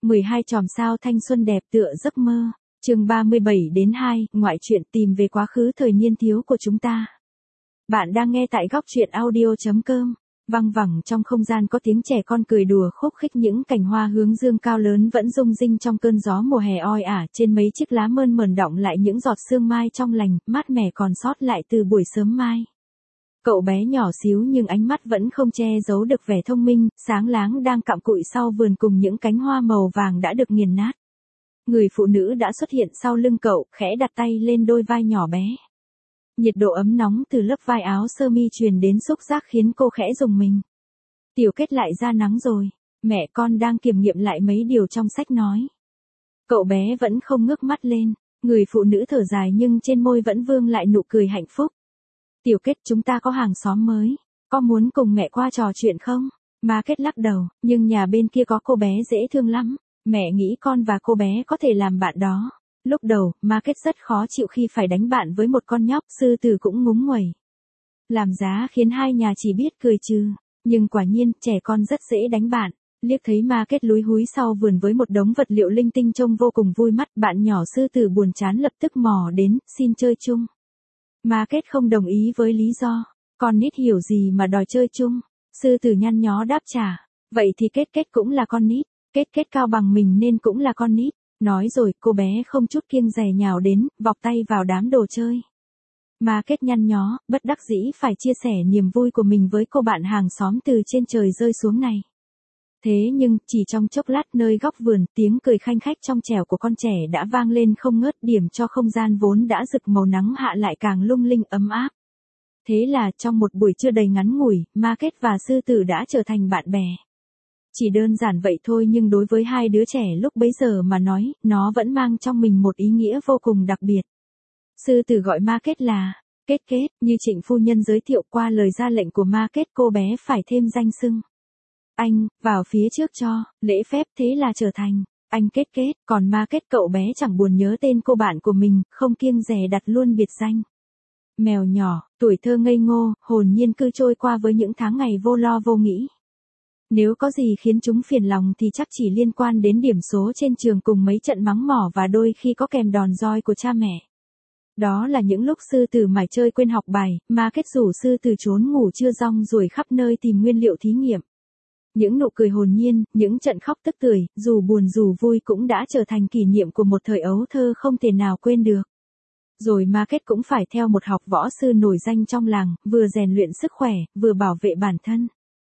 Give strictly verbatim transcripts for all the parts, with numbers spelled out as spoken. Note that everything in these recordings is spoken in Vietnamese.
mười hai chòm sao thanh xuân đẹp tựa giấc mơ. Chương ba mươi bảy đến hai, ngoại truyện tìm về quá khứ thời niên thiếu của chúng ta. Bạn đang nghe tại góc truyện audio chấm com. Văng vẳng trong không gian có tiếng trẻ con cười đùa khúc khích, những cành hoa hướng dương cao lớn vẫn rung rinh trong cơn gió mùa hè oi ả, trên mấy chiếc lá mơn mởn đọng lại những giọt sương mai trong lành, mát mẻ còn sót lại từ buổi sớm mai. Cậu bé nhỏ xíu nhưng ánh mắt vẫn không che giấu được vẻ thông minh, sáng láng đang cặm cụi sau vườn cùng những cánh hoa màu vàng đã được nghiền nát. Người phụ nữ đã xuất hiện sau lưng cậu, khẽ đặt tay lên đôi vai nhỏ bé. Nhiệt độ ấm nóng từ lớp vai áo sơ mi truyền đến xúc giác khiến cô khẽ rùng mình. Tiểu Kết lại ra nắng rồi, mẹ con đang kiểm nghiệm lại mấy điều trong sách nói. Cậu bé vẫn không ngước mắt lên, người phụ nữ thở dài nhưng trên môi vẫn vương lại nụ cười hạnh phúc. Tiểu Kết, chúng ta có hàng xóm mới, có muốn cùng mẹ qua trò chuyện không? Ma Kết lắc đầu, nhưng nhà bên kia có cô bé dễ thương lắm, mẹ nghĩ con và cô bé có thể làm bạn đó. Lúc đầu, Ma Kết rất khó chịu khi phải đánh bạn với một con nhóc, Sư Tử cũng ngúng nguẩy. Làm giá khiến hai nhà chỉ biết cười trừ, nhưng quả nhiên, trẻ con rất dễ đánh bạn. Liếc thấy Ma Kết lúi húi sau vườn với một đống vật liệu linh tinh trông vô cùng vui mắt, bạn nhỏ Sư Tử buồn chán lập tức mò đến, xin chơi chung. Ma Kết không đồng ý với lý do, con nít hiểu gì mà đòi chơi chung. Sư Tử nhăn nhó đáp trả, vậy thì Kết Kết cũng là con nít, Kết Kết cao bằng mình nên cũng là con nít. Nói rồi, cô bé không chút kiêng dè nhào đến, vọc tay vào đám đồ chơi. Ma Kết nhăn nhó, bất đắc dĩ phải chia sẻ niềm vui của mình với cô bạn hàng xóm từ trên trời rơi xuống này. Thế nhưng, chỉ trong chốc lát nơi góc vườn, tiếng cười khanh khách trong trẻo của con trẻ đã vang lên không ngớt, điểm cho không gian vốn đã rực màu nắng hạ lại càng lung linh ấm áp. Thế là, trong một buổi trưa đầy ngắn ngủi, Ma Kết và Sư Tử đã trở thành bạn bè. Chỉ đơn giản vậy thôi nhưng đối với hai đứa trẻ lúc bấy giờ mà nói, nó vẫn mang trong mình một ý nghĩa vô cùng đặc biệt. Sư Tử gọi Ma Kết là Kết Kết, như Trịnh phu nhân giới thiệu qua lời ra lệnh của Ma Kết, cô bé phải thêm danh xưng. Anh, vào phía trước cho, lễ phép, thế là trở thành anh Kết Kết, còn Ma Kết cậu bé chẳng buồn nhớ tên cô bạn của mình, không kiêng dè đặt luôn biệt danh. Mèo nhỏ, tuổi thơ ngây ngô, hồn nhiên cứ trôi qua với những tháng ngày vô lo vô nghĩ. Nếu có gì khiến chúng phiền lòng thì chắc chỉ liên quan đến điểm số trên trường cùng mấy trận mắng mỏ và đôi khi có kèm đòn roi của cha mẹ. Đó là những lúc Sư Tử mải chơi quên học bài, Ma Kết rủ Sư Tử trốn ngủ trưa rong ruổi khắp nơi tìm nguyên liệu thí nghiệm. Những nụ cười hồn nhiên, những trận khóc tức tưởi, dù buồn dù vui cũng đã trở thành kỷ niệm của một thời ấu thơ không thể nào quên được. Rồi Ma Kết cũng phải theo một học võ sư nổi danh trong làng, vừa rèn luyện sức khỏe, vừa bảo vệ bản thân.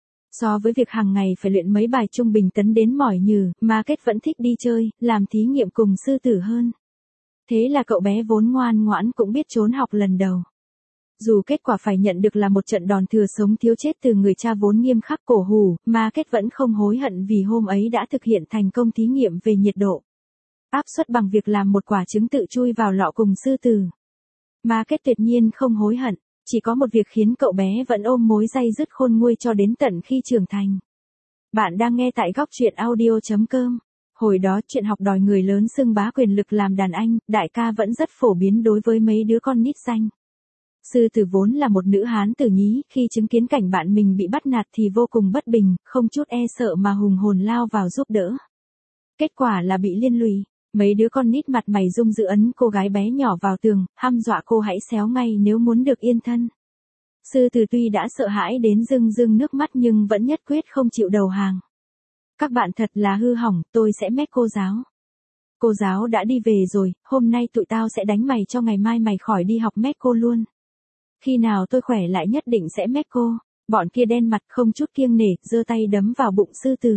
So với việc hàng ngày phải luyện mấy bài trung bình tấn đến mỏi nhừ, Ma Kết vẫn thích đi chơi, làm thí nghiệm cùng Sư Tử hơn. Thế là cậu bé vốn ngoan ngoãn cũng biết trốn học lần đầu. Dù kết quả phải nhận được là một trận đòn thừa sống thiếu chết từ người cha vốn nghiêm khắc cổ hủ, Ma Kết vẫn không hối hận vì hôm ấy đã thực hiện thành công thí nghiệm về nhiệt độ. Áp suất bằng việc làm một quả trứng tự chui vào lọ cùng Sư Tử. Ma Kết tuyệt nhiên không hối hận. Chỉ có một việc khiến cậu bé vẫn ôm mối day dứt khôn nguôi cho đến tận khi trưởng thành. Bạn đang nghe tại góc truyện audio chấm com. Hồi đó chuyện học đòi người lớn xưng bá quyền lực làm đàn anh, đại ca vẫn rất phổ biến đối với mấy đứa con nít xanh. Sư Tử vốn là một nữ hán tử nhí, khi chứng kiến cảnh bạn mình bị bắt nạt thì vô cùng bất bình, không chút e sợ mà hùng hồn lao vào giúp đỡ. Kết quả là bị liên lụy. Mấy đứa con nít mặt mày rung dự ấn cô gái bé nhỏ vào tường, hăm dọa cô hãy xéo ngay nếu muốn được yên thân. Sư Tử tuy đã sợ hãi đến rưng rưng nước mắt nhưng vẫn nhất quyết không chịu đầu hàng. Các bạn thật là hư hỏng, tôi sẽ mách cô giáo. Cô giáo đã đi về rồi, hôm nay tụi tao sẽ đánh mày cho ngày mai mày khỏi đi học mách cô luôn. Khi nào tôi khỏe lại nhất định sẽ mách cô. Bọn kia đen mặt không chút kiêng nể, giơ tay đấm vào bụng Sư Tử.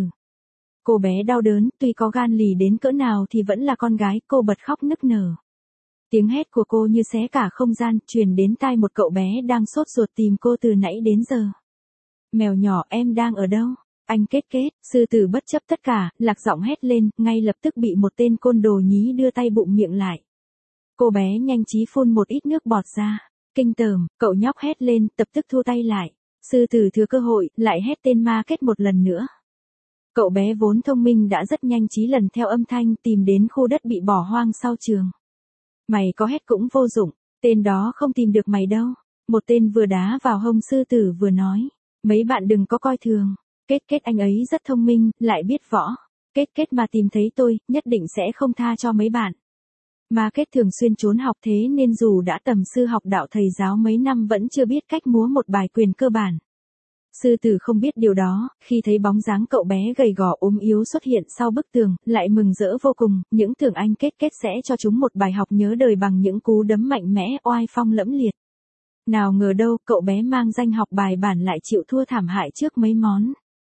Cô bé đau đớn, tuy có gan lì đến cỡ nào thì vẫn là con gái, cô bật khóc nức nở. Tiếng hét của cô như xé cả không gian, truyền đến tai một cậu bé đang sốt ruột tìm cô từ nãy đến giờ. Mèo nhỏ, em đang ở đâu? Anh Kết Kết. Sư Tử bất chấp tất cả, lạc giọng hét lên, ngay lập tức bị một tên côn đồ nhí đưa tay bụng miệng lại. Cô bé nhanh trí phun một ít nước bọt ra. Kinh tởm, cậu nhóc hét lên, tập tức thu tay lại. Sư Tử thừa cơ hội, lại hét tên Ma Kết một lần nữa. Cậu bé vốn thông minh đã rất nhanh trí lần theo âm thanh tìm đến khu đất bị bỏ hoang sau trường. Mày có hét cũng vô dụng, tên đó không tìm được mày đâu. Một tên vừa đá vào hông Sư Tử vừa nói. Mấy bạn đừng có coi thường. Kết Kết anh ấy rất thông minh, lại biết võ. Kết kết mà tìm thấy tôi, nhất định sẽ không tha cho mấy bạn. Mà kết thường xuyên trốn học thế nên dù đã tầm sư học đạo thầy giáo mấy năm vẫn chưa biết cách múa một bài quyền cơ bản. Sư tử không biết điều đó, khi thấy bóng dáng cậu bé gầy gò ốm yếu xuất hiện sau bức tường, lại mừng rỡ vô cùng, những tưởng anh kết kết sẽ cho chúng một bài học nhớ đời bằng những cú đấm mạnh mẽ oai phong lẫm liệt. Nào ngờ đâu, cậu bé mang danh học bài bản lại chịu thua thảm hại trước mấy món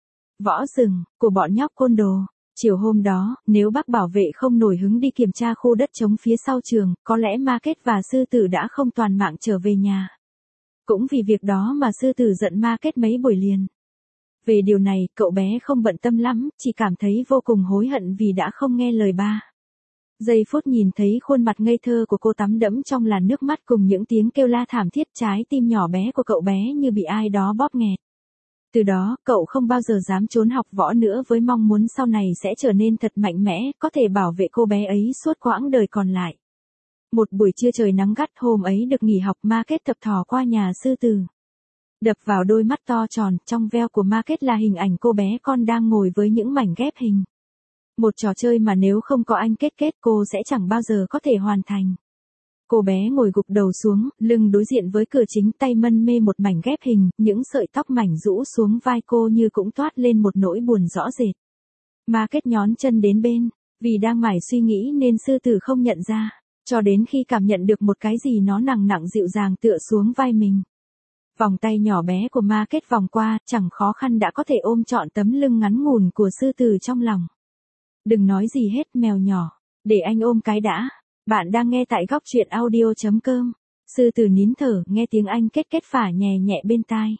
võ rừng của bọn nhóc côn đồ. Chiều hôm đó, nếu bác bảo vệ không nổi hứng đi kiểm tra khu đất trống phía sau trường, có lẽ Ma Kết và sư tử đã không toàn mạng trở về nhà. Cũng vì việc đó mà sư tử giận Ma Kết mấy buổi liền. Về điều này, cậu bé không bận tâm lắm, chỉ cảm thấy vô cùng hối hận vì đã không nghe lời ba. Giây phút nhìn thấy khuôn mặt ngây thơ của cô tắm đẫm trong làn nước mắt cùng những tiếng kêu la thảm thiết, trái tim nhỏ bé của cậu bé như bị ai đó bóp nghẹt. Từ đó, cậu không bao giờ dám trốn học võ nữa với mong muốn sau này sẽ trở nên thật mạnh mẽ, có thể bảo vệ cô bé ấy suốt quãng đời còn lại. Một buổi trưa trời nắng gắt hôm ấy được nghỉ học, Ma Kết thập thò qua nhà sư tử. Đập vào đôi mắt to tròn, trong veo của Ma Kết là hình ảnh cô bé con đang ngồi với những mảnh ghép hình. Một trò chơi mà nếu không có anh Kết Kết cô sẽ chẳng bao giờ có thể hoàn thành. Cô bé ngồi gục đầu xuống, lưng đối diện với cửa chính, tay mân mê một mảnh ghép hình, những sợi tóc mảnh rũ xuống vai cô như cũng toát lên một nỗi buồn rõ rệt. Ma Kết nhón chân đến bên, vì đang mải suy nghĩ nên sư tử không nhận ra, cho đến khi cảm nhận được một cái gì nó nặng nặng dịu dàng tựa xuống vai mình. Vòng tay nhỏ bé của Ma Kết vòng qua, chẳng khó khăn đã có thể ôm trọn tấm lưng ngắn ngủn của sư tử trong lòng. Đừng nói gì hết mèo nhỏ, để anh ôm cái đã. Bạn đang nghe tại góc truyện audio chấm com. Sư tử nín thở, nghe tiếng anh Kết Kết phả nhẹ nhẹ bên tai.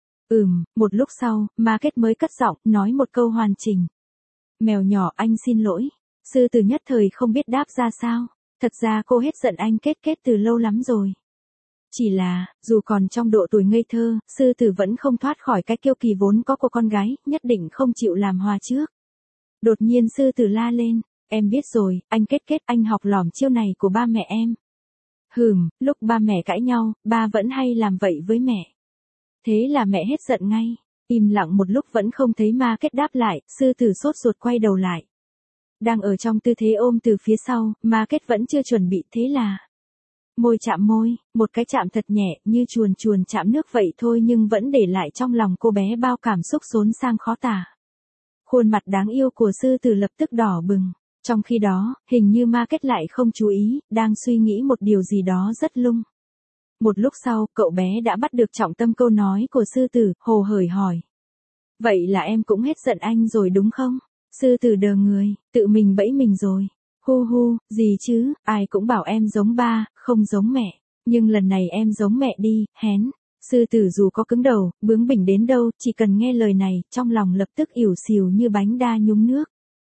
Ừm, một lúc sau, Ma Kết mới cất giọng, nói một câu hoàn chỉnh. Mèo nhỏ, anh xin lỗi. Sư tử nhất thời không biết đáp ra sao. Thật ra cô hết giận anh Kết Kết từ lâu lắm rồi. Chỉ là, dù còn trong độ tuổi ngây thơ, sư tử vẫn không thoát khỏi cái kiêu kỳ vốn có của con gái, nhất định không chịu làm hòa trước. Đột nhiên sư tử la lên. Em biết rồi, anh Kết Kết, anh học lỏm chiêu này của ba mẹ em. Hừm, lúc ba mẹ cãi nhau, ba vẫn hay làm vậy với mẹ. Thế là mẹ hết giận ngay. Im lặng một lúc vẫn không thấy Ma Kết đáp lại, sư tử sốt ruột quay đầu lại. Đang ở trong tư thế ôm từ phía sau, Ma Kết vẫn chưa chuẩn bị, thế là môi chạm môi, một cái chạm thật nhẹ, như chuồn chuồn chạm nước vậy thôi, nhưng vẫn để lại trong lòng cô bé bao cảm xúc xốn sang khó tả. Khuôn mặt đáng yêu của sư tử lập tức đỏ bừng. Trong khi đó, hình như Ma Kết lại không chú ý, đang suy nghĩ một điều gì đó rất lung. Một lúc sau, cậu bé đã bắt được trọng tâm câu nói của sư tử, hồ hởi hỏi. Vậy là em cũng hết giận anh rồi đúng không? Sư tử đờ người, tự mình bẫy mình rồi. Hu hu, gì chứ, ai cũng bảo em giống ba, không giống mẹ. Nhưng lần này em giống mẹ đi, hén. Sư tử dù có cứng đầu, bướng bỉnh đến đâu, chỉ cần nghe lời này, trong lòng lập tức ỉu xìu như bánh đa nhúng nước.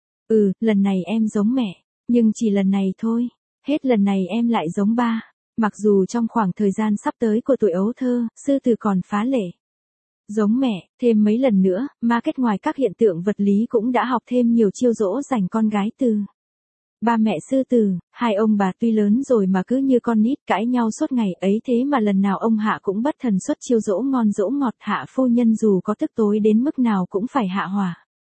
Ừ, lần này em giống mẹ, nhưng chỉ lần này thôi. Hết lần này em lại giống ba. Mặc dù trong khoảng thời gian sắp tới của tuổi ấu thơ, sư tử còn phá lệ giống mẹ, thêm mấy lần nữa, Ma Kết ngoài các hiện tượng vật lý cũng đã học thêm nhiều chiêu dỗ dành con gái từ ba mẹ sư tử. Hai ông bà tuy lớn rồi mà cứ như con nít cãi nhau suốt ngày ấy, thế mà lần nào ông Hạ cũng bất thần xuất chiêu dỗ ngon dỗ ngọt. Hạ phu nhân dù có tức tối đến mức nào cũng phải hạ hỏa.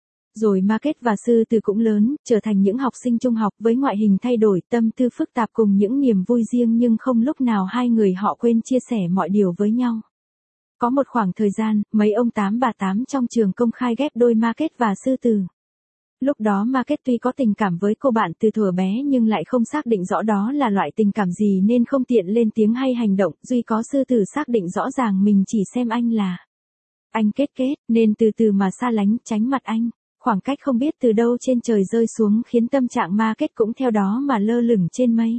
Rồi Ma Kết và sư tử cũng lớn, trở thành những học sinh trung học với ngoại hình thay đổi, tâm tư phức tạp cùng những niềm vui riêng, nhưng không lúc nào hai người họ quên chia sẻ mọi điều với nhau. Có một khoảng thời gian, mấy ông tám bà tám trong trường công khai ghép đôi Ma Kết và sư tử. Lúc đó Ma Kết tuy có tình cảm với cô bạn từ thuở bé nhưng lại không xác định rõ đó là loại tình cảm gì nên không tiện lên tiếng hay hành động, duy có sư tử xác định rõ ràng mình chỉ xem anh là anh Kết Kết, nên từ từ mà xa lánh, tránh mặt anh. Khoảng cách không biết từ đâu trên trời rơi xuống khiến tâm trạng Ma Kết cũng theo đó mà lơ lửng trên mây.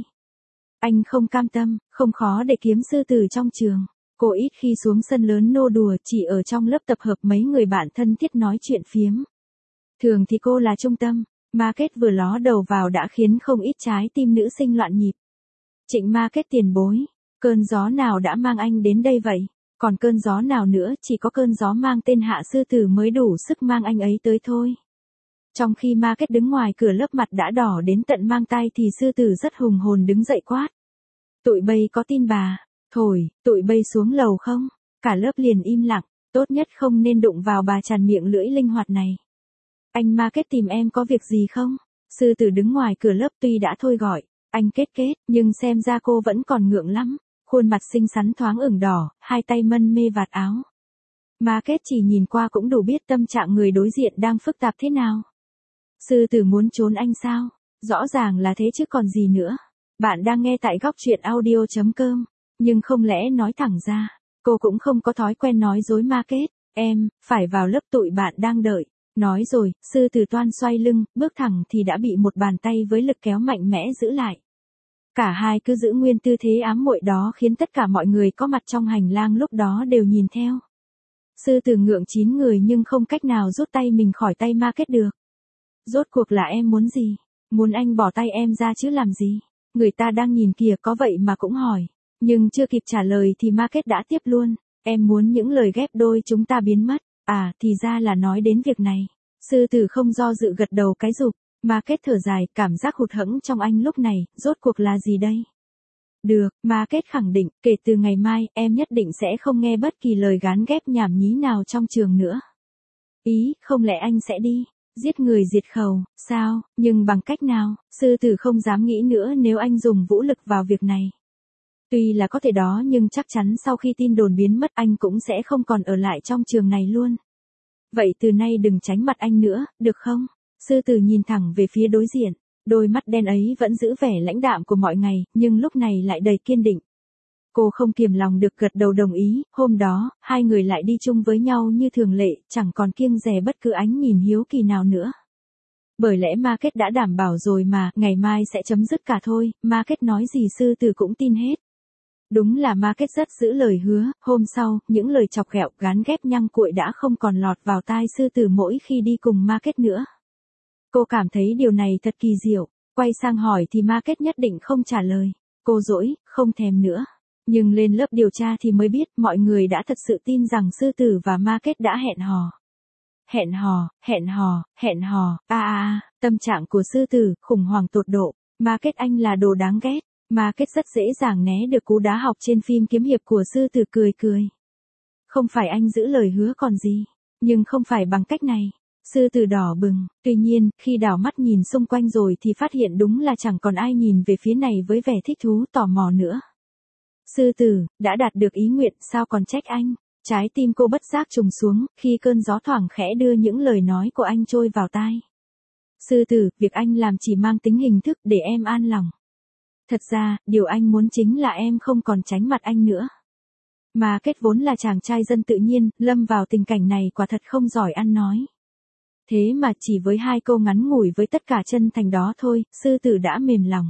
Anh không cam tâm, không khó để kiếm sư tử trong trường. Cô ít khi xuống sân lớn nô đùa, chỉ ở trong lớp tập hợp mấy người bạn thân thiết nói chuyện phiếm. Thường thì cô là trung tâm, Ma Kết vừa ló đầu vào đã khiến không ít trái tim nữ sinh loạn nhịp. Trịnh Ma Kết tiền bối, cơn gió nào đã mang anh đến đây vậy? Còn cơn gió nào nữa, chỉ có cơn gió mang tên Hạ sư tử mới đủ sức mang anh ấy tới thôi. Trong khi Ma Kết đứng ngoài cửa lớp mặt đã đỏ đến tận mang tay thì sư tử rất hùng hồn đứng dậy quát. Tụi bây có tin bà, thổi, tụi bây xuống lầu không? Cả lớp liền im lặng, tốt nhất không nên đụng vào bà tràn miệng lưỡi linh hoạt này. Anh Market tìm em có việc gì không? Sư tử đứng ngoài cửa lớp tuy đã thôi gọi, anh Kết Kết, nhưng xem ra cô vẫn còn ngượng lắm. Khuôn mặt xinh xắn thoáng ửng đỏ, hai tay mân mê vạt áo. Market chỉ nhìn qua cũng đủ biết tâm trạng người đối diện đang phức tạp thế nào. Sư tử muốn trốn anh sao? Rõ ràng là thế chứ còn gì nữa. Bạn đang nghe tại góc truyện audio chấm com, nhưng không lẽ nói thẳng ra, cô cũng không có thói quen nói dối Market. Em, phải vào lớp tụi bạn đang đợi. Nói rồi, sư tử toan xoay lưng, bước thẳng thì đã bị một bàn tay với lực kéo mạnh mẽ giữ lại. Cả hai cứ giữ nguyên tư thế ám muội đó khiến tất cả mọi người có mặt trong hành lang lúc đó đều nhìn theo. Sư tử ngượng chín người nhưng không cách nào rút tay mình khỏi tay Market được. Rốt cuộc là em muốn gì? Muốn anh bỏ tay em ra chứ làm gì? Người ta đang nhìn kìa có vậy mà cũng hỏi. Nhưng chưa kịp trả lời thì Market đã tiếp luôn. Em muốn những lời ghép đôi chúng ta biến mất. À, thì ra là nói đến việc này. Sư tử không do dự gật đầu cái rụp. Market thở dài, cảm giác hụt hẫng trong anh lúc này, rốt cuộc là gì đây? Được, Market khẳng định, kể từ ngày mai, em nhất định sẽ không nghe bất kỳ lời gán ghép nhảm nhí nào trong trường nữa. Ý, không lẽ anh sẽ đi? Giết người diệt khẩu, sao, nhưng bằng cách nào? Sư tử không dám nghĩ nữa nếu anh dùng vũ lực vào việc này. Tuy là có thể đó nhưng chắc chắn sau khi tin đồn biến mất anh cũng sẽ không còn ở lại trong trường này luôn. Vậy từ nay đừng tránh mặt anh nữa, được không? Sư tử nhìn thẳng về phía đối diện, đôi mắt đen ấy vẫn giữ vẻ lãnh đạm của mọi ngày, nhưng lúc này lại đầy kiên định. Cô không kiềm lòng được gật đầu đồng ý, hôm đó, hai người lại đi chung với nhau như thường lệ, chẳng còn kiêng dè bất cứ ánh nhìn hiếu kỳ nào nữa. Bởi lẽ Market đã đảm bảo rồi mà, ngày mai sẽ chấm dứt cả thôi, Market nói gì sư tử cũng tin hết. Đúng là Market rất giữ lời hứa, hôm sau, những lời chọc ghẹo gán ghép nhăng cuội đã không còn lọt vào tai sư tử mỗi khi đi cùng Market nữa. Cô cảm thấy điều này thật kỳ diệu, quay sang hỏi thì Market nhất định không trả lời. Cô dỗi, không thèm nữa. Nhưng lên lớp điều tra thì mới biết mọi người đã thật sự tin rằng sư tử và Market đã hẹn hò. Hẹn hò, hẹn hò, hẹn hò, a a a, tâm trạng của sư tử, khủng hoảng tột độ, Market anh là đồ đáng ghét. Market rất dễ dàng né được cú đá học trên phim kiếm hiệp của sư tử cười cười. Không phải anh giữ lời hứa còn gì, nhưng không phải bằng cách này. Sư tử đỏ bừng, tuy nhiên, khi đảo mắt nhìn xung quanh rồi thì phát hiện đúng là chẳng còn ai nhìn về phía này với vẻ thích thú tò mò nữa. Sư tử, đã đạt được ý nguyện sao còn trách anh? Trái tim cô bất giác trùng xuống, khi cơn gió thoảng khẽ đưa những lời nói của anh trôi vào tai. Sư tử, việc anh làm chỉ mang tính hình thức để em an lòng. Thật ra, điều anh muốn chính là em không còn tránh mặt anh nữa. Mà kết vốn là chàng trai dân tự nhiên, lâm vào tình cảnh này quả thật không giỏi ăn nói. Thế mà chỉ với hai câu ngắn ngủi với tất cả chân thành đó thôi, sư tử đã mềm lòng.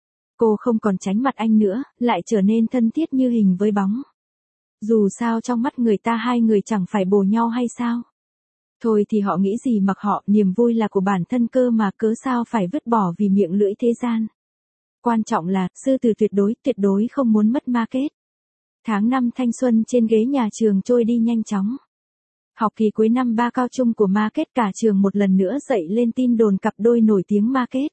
Cô không còn tránh mặt anh nữa, lại trở nên thân thiết như hình với bóng. Dù sao trong mắt người ta hai người chẳng phải bồ nhau hay sao? Thôi thì họ nghĩ gì mặc họ, niềm vui là của bản thân cơ mà cớ sao phải vứt bỏ vì miệng lưỡi thế gian. Quan trọng là, sư tử tuyệt đối, tuyệt đối không muốn mất Market. Tháng năm thanh xuân trên ghế nhà trường trôi đi nhanh chóng. Học kỳ cuối năm ba cao trung của Market cả trường một lần nữa dậy lên tin đồn cặp đôi nổi tiếng Market.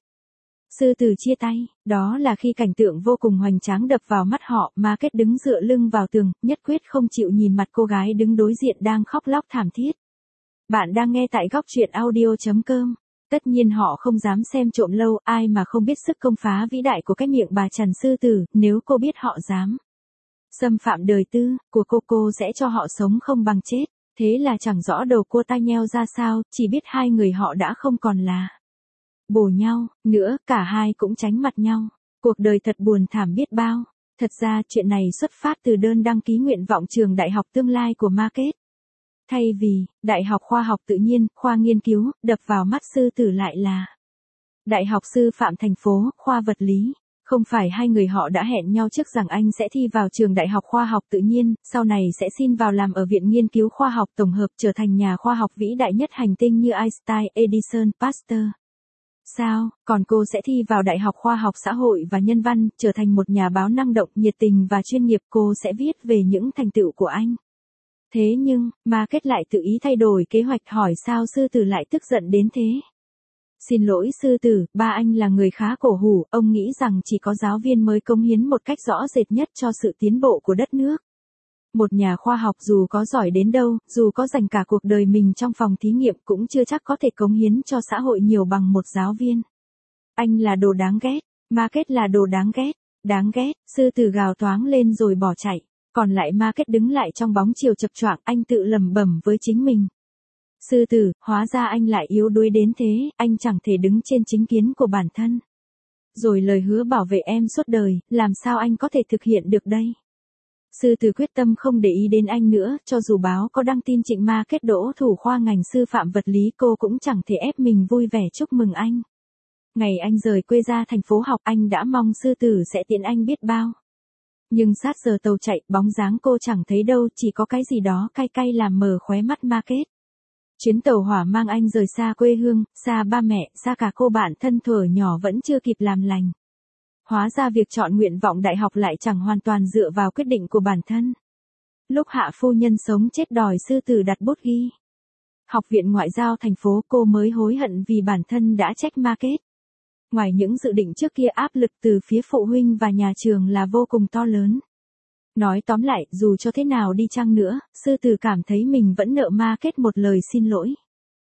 Sư tử chia tay, đó là khi cảnh tượng vô cùng hoành tráng đập vào mắt họ, Market đứng dựa lưng vào tường, nhất quyết không chịu nhìn mặt cô gái đứng đối diện đang khóc lóc thảm thiết. Bạn đang nghe tại góc truyện audio chấm com. Tất nhiên họ không dám xem trộm lâu, ai mà không biết sức công phá vĩ đại của cái miệng bà Trần sư tử, nếu cô biết họ dám xâm phạm đời tư của cô cô sẽ cho họ sống không bằng chết. Thế là chẳng rõ đầu cô tai nheo ra sao, chỉ biết hai người họ đã không còn là bồ nhau, nữa, cả hai cũng tránh mặt nhau. Cuộc đời thật buồn thảm biết bao. Thật ra chuyện này xuất phát từ đơn đăng ký nguyện vọng trường đại học tương lai của Market. Thay vì, Đại học Khoa học Tự nhiên, khoa nghiên cứu, đập vào mắt sư tử lại là Đại học Sư phạm thành phố, khoa vật lý. Không phải hai người họ đã hẹn nhau trước rằng anh sẽ thi vào trường Đại học Khoa học Tự nhiên, sau này sẽ xin vào làm ở Viện Nghiên cứu Khoa học Tổng hợp trở thành nhà khoa học vĩ đại nhất hành tinh như Einstein, Edison, Pasteur. Sao, còn cô sẽ thi vào Đại học Khoa học Xã hội và Nhân văn, trở thành một nhà báo năng động, nhiệt tình và chuyên nghiệp, cô sẽ viết về những thành tựu của anh. Thế nhưng, Market lại tự ý thay đổi kế hoạch hỏi sao sư tử lại tức giận đến thế. Xin lỗi sư tử, ba anh là người khá cổ hủ, ông nghĩ rằng chỉ có giáo viên mới cống hiến một cách rõ rệt nhất cho sự tiến bộ của đất nước. Một nhà khoa học dù có giỏi đến đâu, dù có dành cả cuộc đời mình trong phòng thí nghiệm cũng chưa chắc có thể cống hiến cho xã hội nhiều bằng một giáo viên. Anh là đồ đáng ghét, Market là đồ đáng ghét, đáng ghét, sư tử gào toáng lên rồi bỏ chạy. Còn lại Market đứng lại trong bóng chiều chập choạng, anh tự lẩm bẩm với chính mình. Sư tử, hóa ra anh lại yếu đuối đến thế, anh chẳng thể đứng trên chính kiến của bản thân. Rồi lời hứa bảo vệ em suốt đời, làm sao anh có thể thực hiện được đây? Sư tử quyết tâm không để ý đến anh nữa, cho dù báo có đăng tin Trịnh Market đỗ thủ khoa ngành sư phạm vật lý, cô cũng chẳng thể ép mình vui vẻ chúc mừng anh. Ngày anh rời quê ra thành phố học, anh đã mong sư tử sẽ tiện anh biết bao. Nhưng sát giờ tàu chạy, bóng dáng cô chẳng thấy đâu, chỉ có cái gì đó cay cay làm mờ khóe mắt Market. Chuyến tàu hỏa mang anh rời xa quê hương, xa ba mẹ, xa cả cô bạn thân thuở nhỏ vẫn chưa kịp làm lành. Hóa ra việc chọn nguyện vọng đại học lại chẳng hoàn toàn dựa vào quyết định của bản thân. Lúc hạ phu nhân sống chết đòi sư tử đặt bút ghi Học viện Ngoại giao thành phố, cô mới hối hận vì bản thân đã trách Market. Ngoài những dự định trước kia, áp lực từ phía phụ huynh và nhà trường là vô cùng to lớn. Nói tóm lại, dù cho thế nào đi chăng nữa, sư tử cảm thấy mình vẫn nợ Market một lời xin lỗi.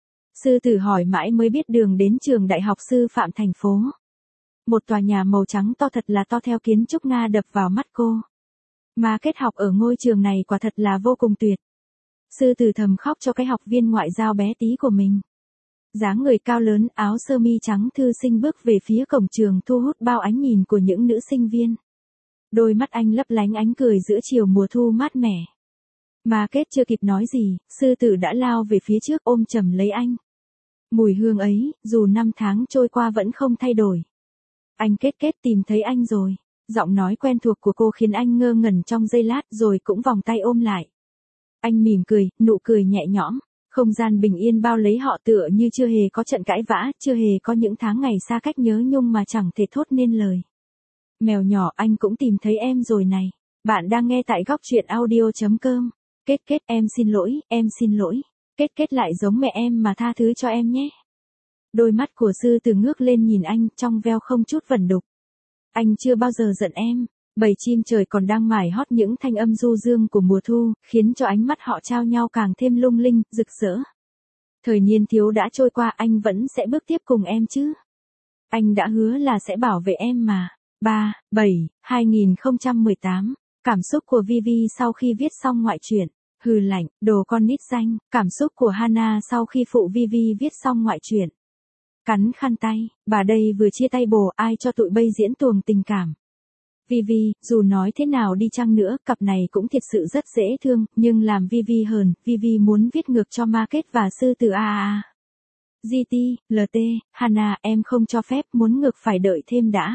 Sư tử hỏi mãi mới biết đường đến trường Đại học Sư phạm thành phố. Một tòa nhà màu trắng to thật là to theo kiến trúc Nga đập vào mắt cô. Market học ở ngôi trường này quả thật là vô cùng tuyệt. Sư tử thầm khóc cho cái học viên ngoại giao bé tí của mình. Dáng người cao lớn, áo sơ mi trắng thư sinh bước về phía cổng trường, thu hút bao ánh nhìn của những nữ sinh viên. Đôi mắt anh lấp lánh ánh cười giữa chiều mùa thu mát mẻ. Market chưa kịp nói gì, sư tử đã lao về phía trước ôm chầm lấy anh. Mùi hương ấy, dù năm tháng trôi qua vẫn không thay đổi. Anh kết kết tìm thấy anh rồi. Giọng nói quen thuộc của cô khiến anh ngơ ngẩn trong giây lát rồi cũng vòng tay ôm lại. Anh mỉm cười, nụ cười nhẹ nhõm. Không gian bình yên bao lấy họ tựa như chưa hề có trận cãi vã, chưa hề có những tháng ngày xa cách nhớ nhung mà chẳng thể thốt nên lời. Mèo nhỏ, anh cũng tìm thấy em rồi này. Bạn đang nghe tại góc truyện audio chấm com. Kết kết, em xin lỗi, em xin lỗi. Kết kết lại giống mẹ em mà tha thứ cho em nhé. Đôi mắt của sư tử ngước lên nhìn anh, trong veo không chút vẩn đục. Anh chưa bao giờ giận em. Bầy chim trời còn đang mải hót những thanh âm du dương của mùa thu, khiến cho ánh mắt họ trao nhau càng thêm lung linh, rực rỡ. Thời niên thiếu đã trôi qua, anh vẫn sẽ bước tiếp cùng em chứ. Anh đã hứa là sẽ bảo vệ em mà. ba, bảy, hai nghìn không trăm mười tám. Cảm xúc của Vivi sau khi viết xong ngoại truyện. Hừ lạnh, đồ con nít danh. Cảm xúc của Hana sau khi phụ Vivi viết xong ngoại truyện. Cắn khăn tay, bà đây vừa chia tay bồ, ai cho tụi bây diễn tuồng tình cảm. Vivi, dù nói thế nào đi chăng nữa, cặp này cũng thiệt sự rất dễ thương, nhưng làm Vivi hờn, Vivi muốn viết ngược cho Market và sư tử a a. giê tê, lờ tê, Hana, em không cho phép, muốn ngược phải đợi thêm đã.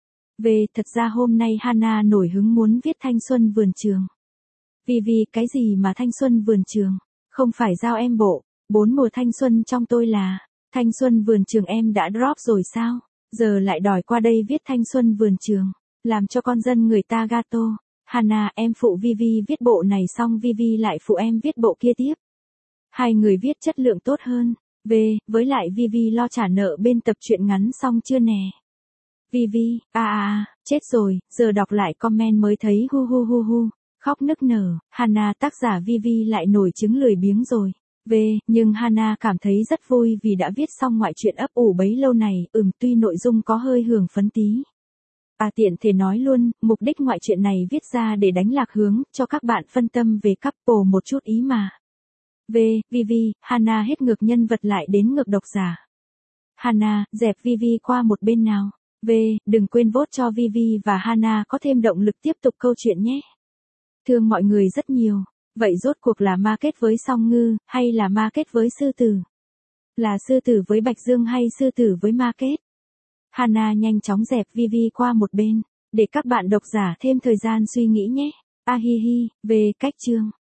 Về, thật ra hôm nay Hana nổi hứng muốn viết thanh xuân vườn trường. Vivi, cái gì mà thanh xuân vườn trường? Không phải giao em bộ, bốn mùa thanh xuân trong tôi là, thanh xuân vườn trường em đã drop rồi sao? Giờ lại đòi qua đây viết thanh xuân vườn trường. Làm cho con dân người ta gato. Hana, em phụ Vivi viết bộ này xong Vivi lại phụ em viết bộ kia tiếp. Hai người viết chất lượng tốt hơn. Về, với lại Vivi lo trả nợ bên tập truyện ngắn xong chưa nè? Vivi, a a a, chết rồi, giờ đọc lại comment mới thấy hu hu hu hu, khóc nức nở. Hana, tác giả Vivi lại nổi chứng lười biếng rồi. Về, nhưng Hana cảm thấy rất vui vì đã viết xong ngoại truyện ấp ủ bấy lâu này, ừm tuy nội dung có hơi hưởng phấn tí. À tiện thể nói luôn, mục đích ngoại truyện này viết ra để đánh lạc hướng, cho các bạn phân tâm về couple một chút ý mà. Về, Vivi, Hana hết ngược nhân vật lại đến ngược độc giả. Hana, dẹp Vivi qua một bên nào. Về, đừng quên vote cho Vivi và Hana có thêm động lực tiếp tục câu chuyện nhé. Thương mọi người rất nhiều. Vậy rốt cuộc là Market với Song Ngư, hay là Market với sư tử? Là sư tử với Bạch Dương hay sư tử với Market? Hana nhanh chóng dẹp Vivi qua một bên, để các bạn độc giả thêm thời gian suy nghĩ nhé. A hi hi, về cách chương.